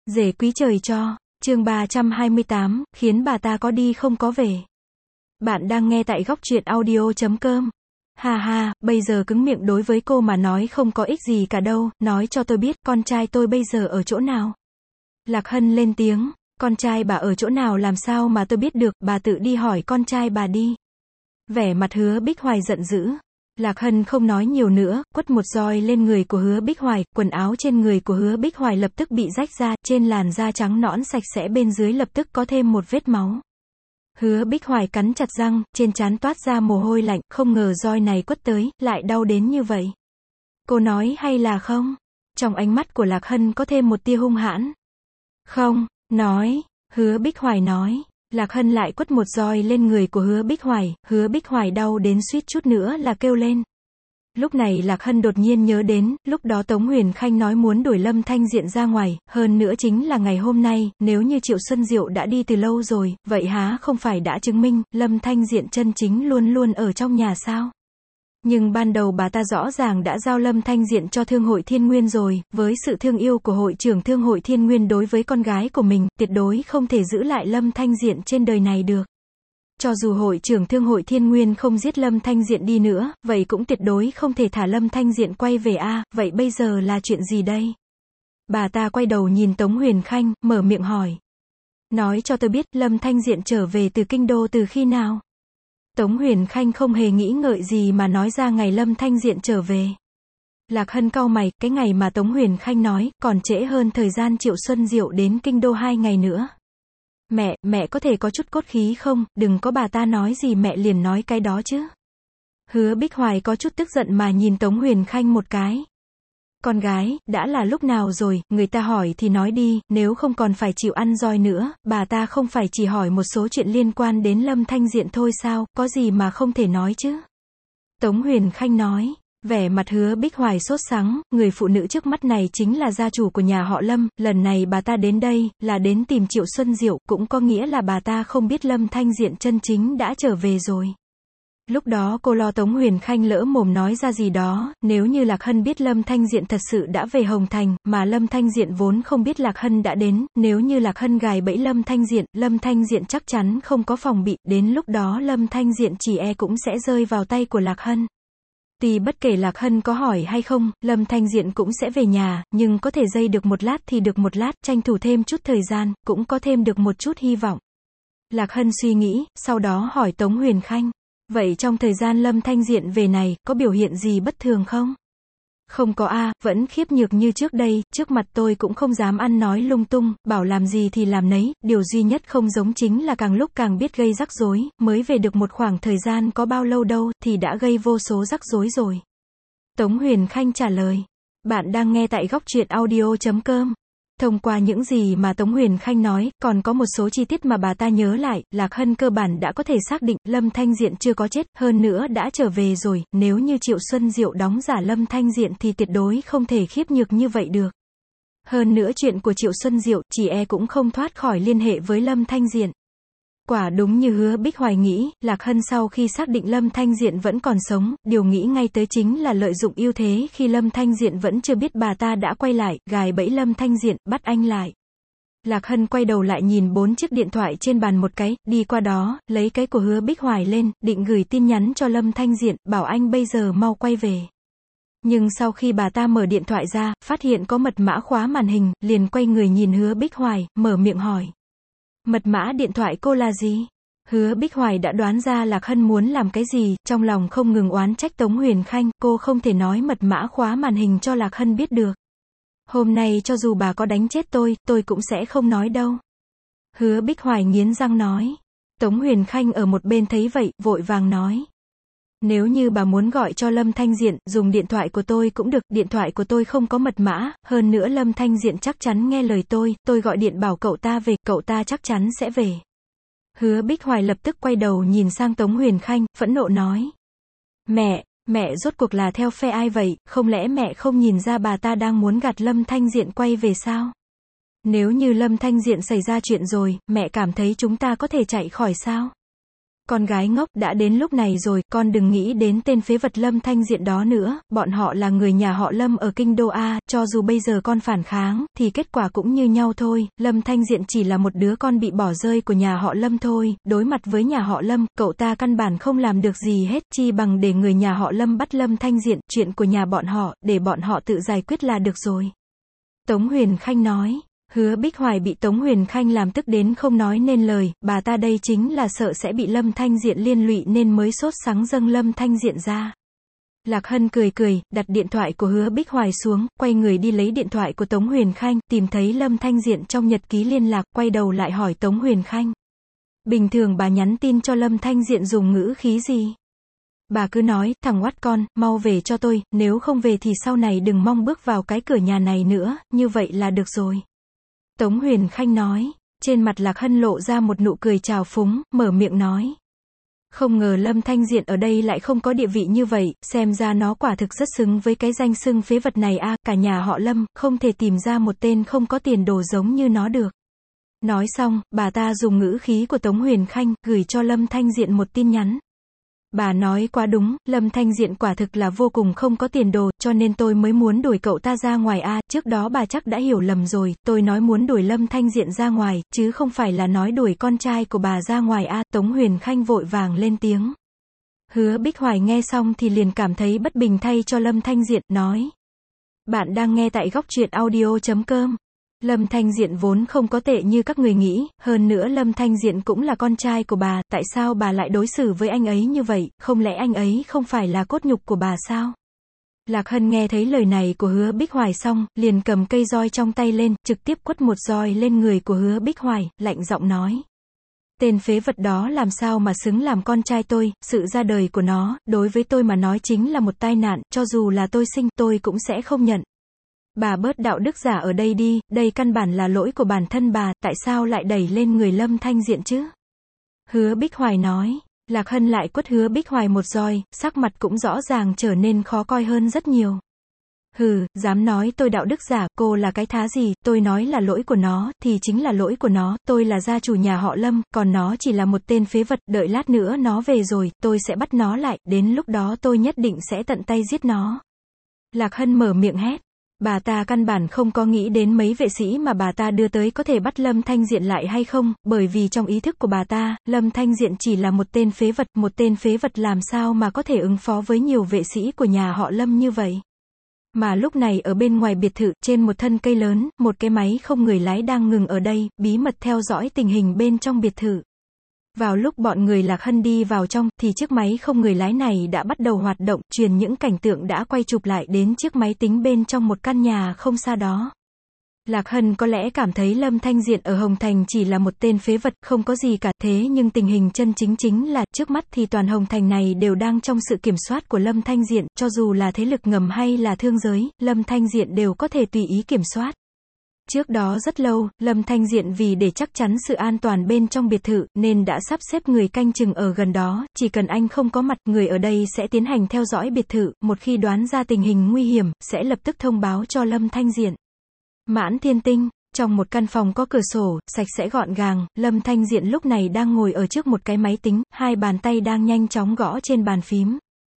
Rể quý trời cho, chương 328, khiến bà ta có đi không có về. Bạn đang nghe tại góc truyện audio.com. Ha ha, bây giờ cứng miệng đối với cô mà nói không có ích gì cả đâu, nói cho tôi biết, con trai tôi bây giờ ở chỗ nào? Lạc Hân lên tiếng, con trai bà ở chỗ nào làm sao mà tôi biết được, bà tự đi hỏi con trai bà đi. Vẻ mặt Hứa Bích Hoài giận dữ. Lạc Hân không nói nhiều nữa, quất một roi lên người của Hứa Bích Hoài, quần áo trên người của Hứa Bích Hoài lập tức bị rách ra, trên làn da trắng nõn sạch sẽ bên dưới lập tức có thêm một vết máu. Hứa Bích Hoài cắn chặt răng, trên trán toát ra mồ hôi lạnh, không ngờ roi này quất tới, lại đau đến như vậy. Cô nói hay là không? Trong ánh mắt của Lạc Hân có thêm một tia hung hãn. Không, nói, Hứa Bích Hoài nói. Lạc Hân lại quất một roi lên người của Hứa Bích Hoài đau đến suýt chút nữa là kêu lên. Lúc này Lạc Hân đột nhiên nhớ đến, lúc đó Tống Huyền Khanh nói muốn đuổi Lâm Thanh Diện ra ngoài, hơn nữa chính là ngày hôm nay, nếu như Triệu Xuân Diệu đã đi từ lâu rồi, vậy há không phải đã chứng minh, Lâm Thanh Diện chân chính luôn luôn ở trong nhà sao? Nhưng ban đầu bà ta rõ ràng đã giao Lâm Thanh Diện cho Thương hội Thiên Nguyên rồi, với sự thương yêu của hội trưởng Thương hội Thiên Nguyên đối với con gái của mình, tuyệt đối không thể giữ lại Lâm Thanh Diện trên đời này được. Cho dù hội trưởng Thương hội Thiên Nguyên không giết Lâm Thanh Diện đi nữa, vậy cũng tuyệt đối không thể thả Lâm Thanh Diện quay về vậy bây giờ là chuyện gì đây? Bà ta quay đầu nhìn Tống Huyền Khanh, mở miệng hỏi. Nói cho tôi biết, Lâm Thanh Diện trở về từ kinh đô từ khi nào? Tống Huyền Khanh không hề nghĩ ngợi gì mà nói ra ngày Lâm Thanh Diện trở về. Lạc Hân cau mày, cái ngày mà Tống Huyền Khanh nói, còn trễ hơn thời gian Triệu Xuân Diệu đến kinh đô 2 ngày nữa. Mẹ có thể có chút cốt khí không, đừng có bà ta nói gì mẹ liền nói cái đó chứ. Hứa Bích Hoài có chút tức giận mà nhìn Tống Huyền Khanh một cái. Con gái, đã là lúc nào rồi, người ta hỏi thì nói đi, nếu không còn phải chịu ăn roi nữa, bà ta không phải chỉ hỏi một số chuyện liên quan đến Lâm Thanh Diện thôi sao, có gì mà không thể nói chứ. Tống Huyền Khanh nói, vẻ mặt Hứa Bích Hoài sốt sắng, người phụ nữ trước mắt này chính là gia chủ của nhà họ Lâm, lần này bà ta đến đây, là đến tìm Triệu Xuân Diệu, cũng có nghĩa là bà ta không biết Lâm Thanh Diện chân chính đã trở về rồi. Lúc đó cô lo Tống Huyền Khanh lỡ mồm nói ra gì đó, nếu như Lạc Hân biết Lâm Thanh Diện thật sự đã về Hồng Thành, mà Lâm Thanh Diện vốn không biết Lạc Hân đã đến, nếu như Lạc Hân gài bẫy Lâm Thanh Diện chắc chắn không có phòng bị, đến lúc đó Lâm Thanh Diện chỉ cũng sẽ rơi vào tay của Lạc Hân. Tuy bất kể Lạc Hân có hỏi hay không, Lâm Thanh Diện cũng sẽ về nhà, nhưng có thể dây được một lát thì được một lát, tranh thủ thêm chút thời gian, cũng có thêm được một chút hy vọng. Lạc Hân suy nghĩ, sau đó hỏi Tống Huyền Khanh. Vậy trong thời gian Lâm Thanh Diện về này, có biểu hiện gì bất thường không? Không có vẫn khiếp nhược như trước đây, trước mặt tôi cũng không dám ăn nói lung tung, bảo làm gì thì làm nấy, điều duy nhất không giống chính là càng lúc càng biết gây rắc rối, mới về được một khoảng thời gian có bao lâu đâu, thì đã gây vô số rắc rối rồi. Tống Huyền Khanh trả lời. Bạn đang nghe tại góc truyện audio.com. Thông qua những gì mà Tống Huyền Khanh nói, còn có một số chi tiết mà bà ta nhớ lại, Lạc Hân cơ bản đã có thể xác định, Lâm Thanh Diện chưa có chết, hơn nữa đã trở về rồi, nếu như Triệu Xuân Diệu đóng giả Lâm Thanh Diện thì tuyệt đối không thể khiếp nhược như vậy được. Hơn nữa chuyện của Triệu Xuân Diệu, chỉ cũng không thoát khỏi liên hệ với Lâm Thanh Diện. Quả đúng như Hứa Bích Hoài nghĩ, Lạc Hân sau khi xác định Lâm Thanh Diện vẫn còn sống, điều nghĩ ngay tới chính là lợi dụng ưu thế khi Lâm Thanh Diện vẫn chưa biết bà ta đã quay lại, gài bẫy Lâm Thanh Diện, bắt anh lại. Lạc Hân quay đầu lại nhìn 4 chiếc điện thoại trên bàn một cái, đi qua đó, lấy cái của Hứa Bích Hoài lên, định gửi tin nhắn cho Lâm Thanh Diện, bảo anh bây giờ mau quay về. Nhưng sau khi bà ta mở điện thoại ra, phát hiện có mật mã khóa màn hình, liền quay người nhìn Hứa Bích Hoài, mở miệng hỏi. Mật mã điện thoại cô là gì? Hứa Bích Hoài đã đoán ra Lạc Hân muốn làm cái gì, trong lòng không ngừng oán trách Tống Huyền Khanh, cô không thể nói mật mã khóa màn hình cho Lạc Hân biết được. Hôm nay cho dù bà có đánh chết tôi cũng sẽ không nói đâu. Hứa Bích Hoài nghiến răng nói. Tống Huyền Khanh ở một bên thấy vậy, vội vàng nói. Nếu như bà muốn gọi cho Lâm Thanh Diện, dùng điện thoại của tôi cũng được, điện thoại của tôi không có mật mã, hơn nữa Lâm Thanh Diện chắc chắn nghe lời tôi gọi điện bảo cậu ta về, cậu ta chắc chắn sẽ về. Hứa Bích Hoài lập tức quay đầu nhìn sang Tống Huyền Khanh, phẫn nộ nói. Mẹ rốt cuộc là theo phe ai vậy, không lẽ mẹ không nhìn ra bà ta đang muốn gạt Lâm Thanh Diện quay về sao? Nếu như Lâm Thanh Diện xảy ra chuyện rồi, mẹ cảm thấy chúng ta có thể chạy khỏi sao? Con gái ngốc, đã đến lúc này rồi, con đừng nghĩ đến tên phế vật Lâm Thanh Diện đó nữa, bọn họ là người nhà họ Lâm ở kinh đô A, cho dù bây giờ con phản kháng, thì kết quả cũng như nhau thôi, Lâm Thanh Diện chỉ là một đứa con bị bỏ rơi của nhà họ Lâm thôi, đối mặt với nhà họ Lâm, cậu ta căn bản không làm được gì hết, chi bằng để người nhà họ Lâm bắt Lâm Thanh Diện, chuyện của nhà bọn họ, để bọn họ tự giải quyết là được rồi. Tống Huyền Khanh nói. Hứa Bích Hoài bị Tống Huyền Khanh làm tức đến không nói nên lời, bà ta đây chính là sợ sẽ bị Lâm Thanh Diện liên lụy nên mới sốt sắng dâng Lâm Thanh Diện ra. Lạc Hân cười cười, đặt điện thoại của Hứa Bích Hoài xuống, quay người đi lấy điện thoại của Tống Huyền Khanh, tìm thấy Lâm Thanh Diện trong nhật ký liên lạc, quay đầu lại hỏi Tống Huyền Khanh. Bình thường bà nhắn tin cho Lâm Thanh Diện dùng ngữ khí gì? Bà cứ nói, thằng oát con, mau về cho tôi, nếu không về thì sau này đừng mong bước vào cái cửa nhà này nữa, như vậy là được rồi. Tống Huyền Khanh nói, trên mặt Lạc Hân lộ ra một nụ cười trào phúng, mở miệng nói. Không ngờ Lâm Thanh Diện ở đây lại không có địa vị như vậy, xem ra nó quả thực rất xứng với cái danh xưng phế vật này a, cả nhà họ Lâm, không thể tìm ra một tên không có tiền đồ giống như nó được. Nói xong, bà ta dùng ngữ khí của Tống Huyền Khanh, gửi cho Lâm Thanh Diện một tin nhắn. Bà nói quá đúng, Lâm Thanh Diện quả thực là vô cùng không có tiền đồ, cho nên tôi mới muốn đuổi cậu ta ra ngoài a, trước đó bà chắc đã hiểu lầm rồi, tôi nói muốn đuổi Lâm Thanh Diện ra ngoài, chứ không phải là nói đuổi con trai của bà ra ngoài a, Tống Huyền Khanh vội vàng lên tiếng. Hứa Bích Hoài nghe xong thì liền cảm thấy bất bình thay cho Lâm Thanh Diện, nói. Bạn đang nghe tại góc truyện audio.com. Lâm Thanh Diện vốn không có tệ như các người nghĩ, hơn nữa Lâm Thanh Diện cũng là con trai của bà, tại sao bà lại đối xử với anh ấy như vậy, không lẽ anh ấy không phải là cốt nhục của bà sao? Lạc Hân nghe thấy lời này của Hứa Bích Hoài xong, liền cầm cây roi trong tay lên, trực tiếp quất một roi lên người của Hứa Bích Hoài, lạnh giọng nói. Tên phế vật đó làm sao mà xứng làm con trai tôi, sự ra đời của nó, đối với tôi mà nói chính là một tai nạn, cho dù là tôi sinh, tôi cũng sẽ không nhận. Bà bớt đạo đức giả ở đây đi, đây căn bản là lỗi của bản thân bà, tại sao lại đẩy lên người Lâm Thanh Diện chứ? Hứa Bích Hoài nói, Lạc Hân lại quất Hứa Bích Hoài một roi, sắc mặt cũng rõ ràng trở nên khó coi hơn rất nhiều. Hừ, dám nói tôi đạo đức giả, cô là cái thá gì, tôi nói là lỗi của nó, thì chính là lỗi của nó, tôi là gia chủ nhà họ Lâm, còn nó chỉ là một tên phế vật, đợi lát nữa nó về rồi, tôi sẽ bắt nó lại, đến lúc đó tôi nhất định sẽ tận tay giết nó. Lạc Hân mở miệng hét. Bà ta căn bản không có nghĩ đến mấy vệ sĩ mà bà ta đưa tới có thể bắt Lâm Thanh Diện lại hay không, bởi vì trong ý thức của bà ta, Lâm Thanh Diện chỉ là một tên phế vật làm sao mà có thể ứng phó với nhiều vệ sĩ của nhà họ Lâm như vậy. Mà lúc này ở bên ngoài biệt thự, trên một thân cây lớn, một cái máy không người lái đang ngừng ở đây, bí mật theo dõi tình hình bên trong biệt thự. Vào lúc bọn người Lạc Hân đi vào trong, thì chiếc máy không người lái này đã bắt đầu hoạt động, truyền những cảnh tượng đã quay chụp lại đến chiếc máy tính bên trong một căn nhà không xa đó. Lạc Hân có lẽ cảm thấy Lâm Thanh Diện ở Hồng Thành chỉ là một tên phế vật, không có gì cả, thế nhưng tình hình chân chính là, trước mắt thì toàn Hồng Thành này đều đang trong sự kiểm soát của Lâm Thanh Diện, cho dù là thế lực ngầm hay là thương giới, Lâm Thanh Diện đều có thể tùy ý kiểm soát. Trước đó rất lâu, Lâm Thanh Diện vì để chắc chắn sự an toàn bên trong biệt thự, nên đã sắp xếp người canh chừng ở gần đó, chỉ cần anh không có mặt, người ở đây sẽ tiến hành theo dõi biệt thự, một khi đoán ra tình hình nguy hiểm, sẽ lập tức thông báo cho Lâm Thanh Diện. Mãn Thiên Tinh, trong một căn phòng có cửa sổ, sạch sẽ gọn gàng, Lâm Thanh Diện lúc này đang ngồi ở trước một cái máy tính, hai bàn tay đang nhanh chóng gõ trên bàn phím.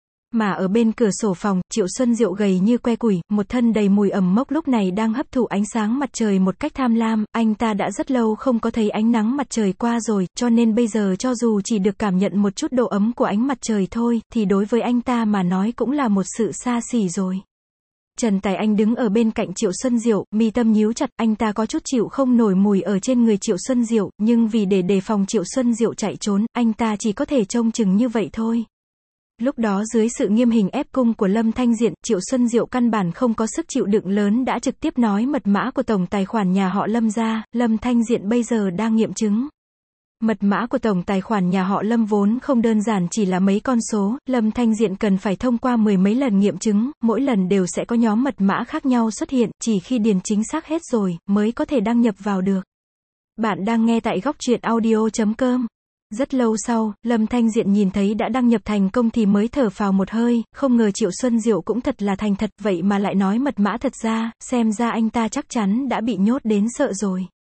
Mà ở bên cửa sổ phòng, Triệu Xuân Diệu gầy như que củi, một thân đầy mùi ẩm mốc lúc này đang hấp thụ ánh sáng mặt trời một cách tham lam, anh ta đã rất lâu không có thấy ánh nắng mặt trời qua rồi, cho nên bây giờ cho dù chỉ được cảm nhận một chút độ ấm của ánh mặt trời thôi, thì đối với anh ta mà nói cũng là một sự xa xỉ rồi. Trần Tài Anh đứng ở bên cạnh Triệu Xuân Diệu, mi tâm nhíu chặt, anh ta có chút chịu không nổi mùi ở trên người Triệu Xuân Diệu, nhưng vì để đề phòng Triệu Xuân Diệu chạy trốn, anh ta chỉ có thể trông chừng như vậy thôi. Lúc đó dưới sự nghiêm hình ép cung của Lâm Thanh Diện, Triệu Xuân Diệu căn bản không có sức chịu đựng lớn đã trực tiếp nói mật mã của tổng tài khoản nhà họ Lâm ra, Lâm Thanh Diện bây giờ đang nghiệm chứng. Mật mã của tổng tài khoản nhà họ Lâm vốn không đơn giản chỉ là mấy con số, Lâm Thanh Diện cần phải thông qua mười mấy lần nghiệm chứng, mỗi lần đều sẽ có nhóm mật mã khác nhau xuất hiện, chỉ khi điền chính xác hết rồi, mới có thể đăng nhập vào được. Bạn đang nghe tại góc truyện audio.com. Rất lâu sau, Lâm Thanh Diện nhìn thấy đã đăng nhập thành công thì mới thở phào một hơi, không ngờ Triệu Xuân Diệu cũng thật là thành thật, vậy mà lại nói mật mã thật ra, xem ra anh ta chắc chắn đã bị nhốt đến sợ rồi.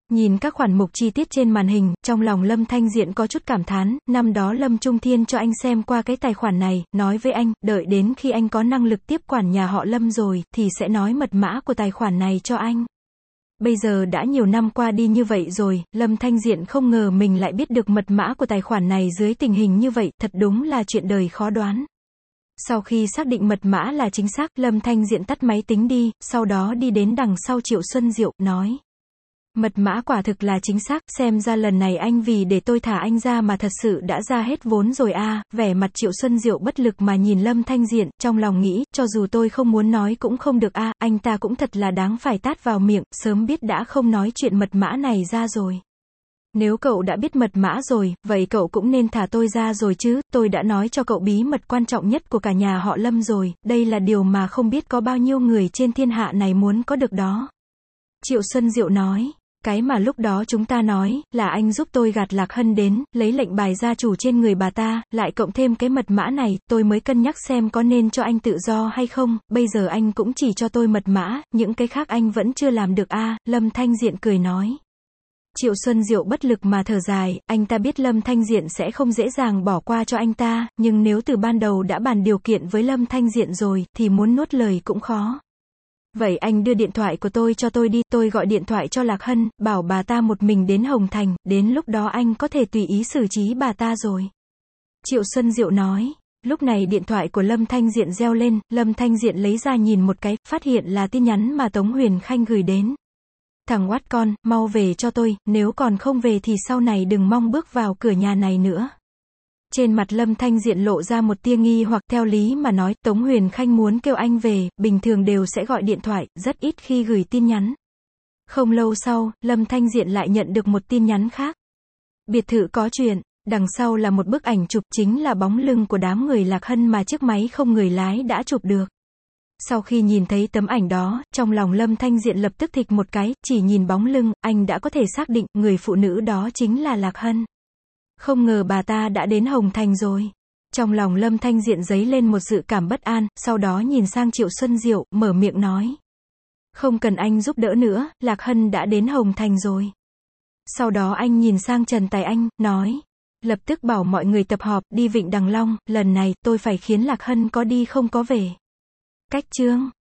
Nhìn các khoản mục chi tiết trên màn hình, trong lòng Lâm Thanh Diện có chút cảm thán, năm đó Lâm Trung Thiên cho anh xem qua cái tài khoản này, nói với anh, đợi đến khi anh có năng lực tiếp quản nhà họ Lâm rồi, thì sẽ nói mật mã của tài khoản này cho anh. Bây giờ đã nhiều năm qua đi như vậy rồi, Lâm Thanh Diện không ngờ mình lại biết được mật mã của tài khoản này dưới tình hình như vậy, thật đúng là chuyện đời khó đoán. Sau khi xác định mật mã là chính xác, Lâm Thanh Diện tắt máy tính đi, sau đó đi đến đằng sau Triệu Xuân Diệu, nói. Mật mã quả thực là chính xác, xem ra lần này anh vì để tôi thả anh ra mà thật sự đã ra hết vốn rồi a. Vẻ mặt Triệu Xuân Diệu bất lực mà nhìn Lâm Thanh Diện, trong lòng nghĩ, cho dù tôi không muốn nói cũng không được a, anh ta cũng thật là đáng phải tát vào miệng, sớm biết đã không nói chuyện mật mã này ra rồi. Nếu cậu đã biết mật mã rồi, vậy cậu cũng nên thả tôi ra rồi chứ, tôi đã nói cho cậu bí mật quan trọng nhất của cả nhà họ Lâm rồi, đây là điều mà không biết có bao nhiêu người trên thiên hạ này muốn có được đó. Triệu Xuân Diệu nói. Cái mà lúc đó chúng ta nói, là anh giúp tôi gạt Lạc Hân đến, lấy lệnh bài gia chủ trên người bà ta, lại cộng thêm cái mật mã này, tôi mới cân nhắc xem có nên cho anh tự do hay không, bây giờ anh cũng chỉ cho tôi mật mã, những cái khác anh vẫn chưa làm được a. Lâm Thanh Diện cười nói. Triệu Xuân Diệu bất lực mà thở dài, anh ta biết Lâm Thanh Diện sẽ không dễ dàng bỏ qua cho anh ta, nhưng nếu từ ban đầu đã bàn điều kiện với Lâm Thanh Diện rồi, thì muốn nuốt lời cũng khó. Vậy anh đưa điện thoại của tôi cho tôi đi, tôi gọi điện thoại cho Lạc Hân, bảo bà ta một mình đến Hồng Thành, đến lúc đó anh có thể tùy ý xử trí bà ta rồi. Triệu Xuân Diệu nói. Lúc này điện thoại của Lâm Thanh Diện reo lên, Lâm Thanh Diện lấy ra nhìn một cái, phát hiện là tin nhắn mà Tống Huyền Khanh gửi đến. Thằng oát con, mau về cho tôi, nếu còn không về thì sau này đừng mong bước vào cửa nhà này nữa. Trên mặt Lâm Thanh Diện lộ ra một tia nghi hoặc, theo lý mà nói, Tống Huyền Khanh muốn kêu anh về, bình thường đều sẽ gọi điện thoại, rất ít khi gửi tin nhắn. Không lâu sau, Lâm Thanh Diện lại nhận được một tin nhắn khác. Biệt thự có chuyện, đằng sau là một bức ảnh chụp, chính là bóng lưng của đám người Lạc Hân mà chiếc máy không người lái đã chụp được. Sau khi nhìn thấy tấm ảnh đó, trong lòng Lâm Thanh Diện lập tức thịch một cái, chỉ nhìn bóng lưng, anh đã có thể xác định, người phụ nữ đó chính là Lạc Hân. Không ngờ bà ta đã đến Hồng Thành rồi. Trong lòng Lâm Thanh Diện dấy lên một dự cảm bất an, sau đó nhìn sang Triệu Xuân Diệu, mở miệng nói. Không cần anh giúp đỡ nữa, Lạc Hân đã đến Hồng Thành rồi. Sau đó anh nhìn sang Trần Tài Anh, nói. Lập tức bảo mọi người tập họp, đi Vịnh Đằng Long, lần này, tôi phải khiến Lạc Hân có đi không có về. Cách chương